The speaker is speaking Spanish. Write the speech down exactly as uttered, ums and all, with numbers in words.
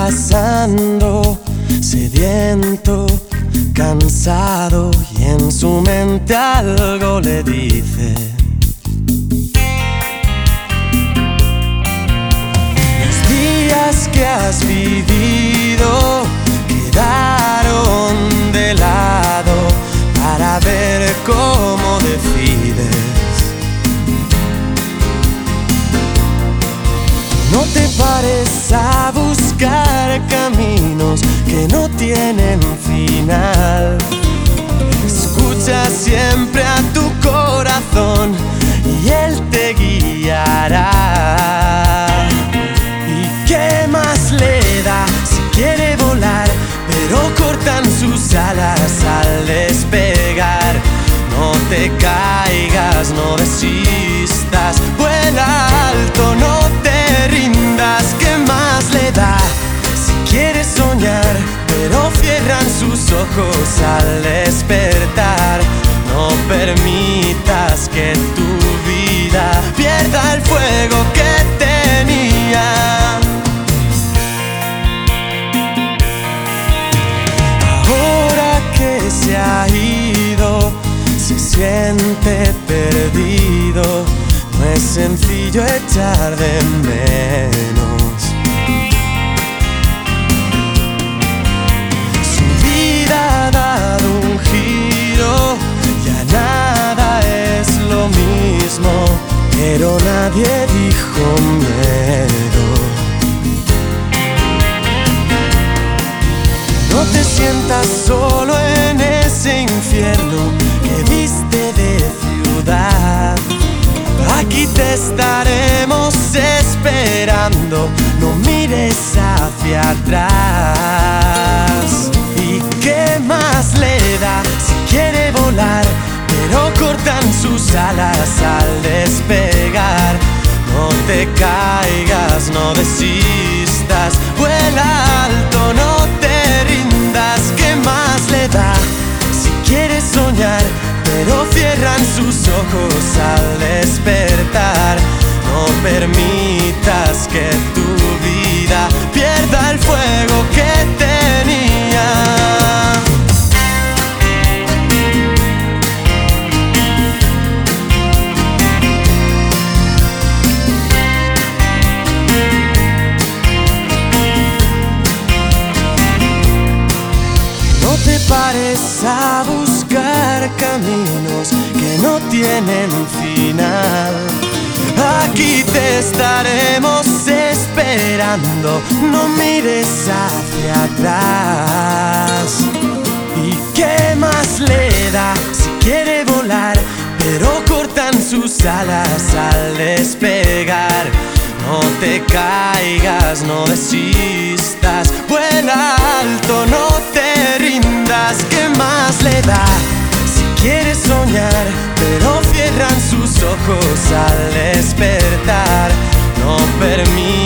pasando, sediento, cansado, y en su mente algo le dice: los días que has vivido quedaron de lado para ver cómo decides. No te pares a buscar caminos que no tienen final. Escucha siempre a tu corazón y él te guiará. ¿Y qué más le da si quiere volar, pero cortan sus alas al despegar? No te caigas, no desistas, vuela alto, no te rindas. ¿Qué más le da si quieres soñar, pero cierran sus ojos al despertar? No permitas que tu vida pierda el fuego que tenía. Ahora que se ha ido, se siente perdido. No es sencillo echar de menos. Su vida ha dado un giro, ya nada es lo mismo, pero nadie dijo miedo. No te sientas solo en ese infierno que viste de ciudad. Aquí te estaremos esperando, no mires hacia atrás. ¿Y qué más le da si quiere volar, pero cortan sus alas al despegar? No te caigas, no desistas, vuela alto, no te rindas. ¿Qué más le da si quieres soñar, pero cierran sus ojos al despertar? No permitas que tu vida pierda el fuego que tenía. No te pares a buscar caminos que no tienen final. Aquí te estaremos esperando, no mires hacia atrás. ¿Y qué más le da si quiere volar, pero cortan sus alas al despegar? No te caigas, no desistas, vuela alto, no te rindas. ¿Qué más le da si quieres soñar, pero cierran sus ojos al despertar? No permitas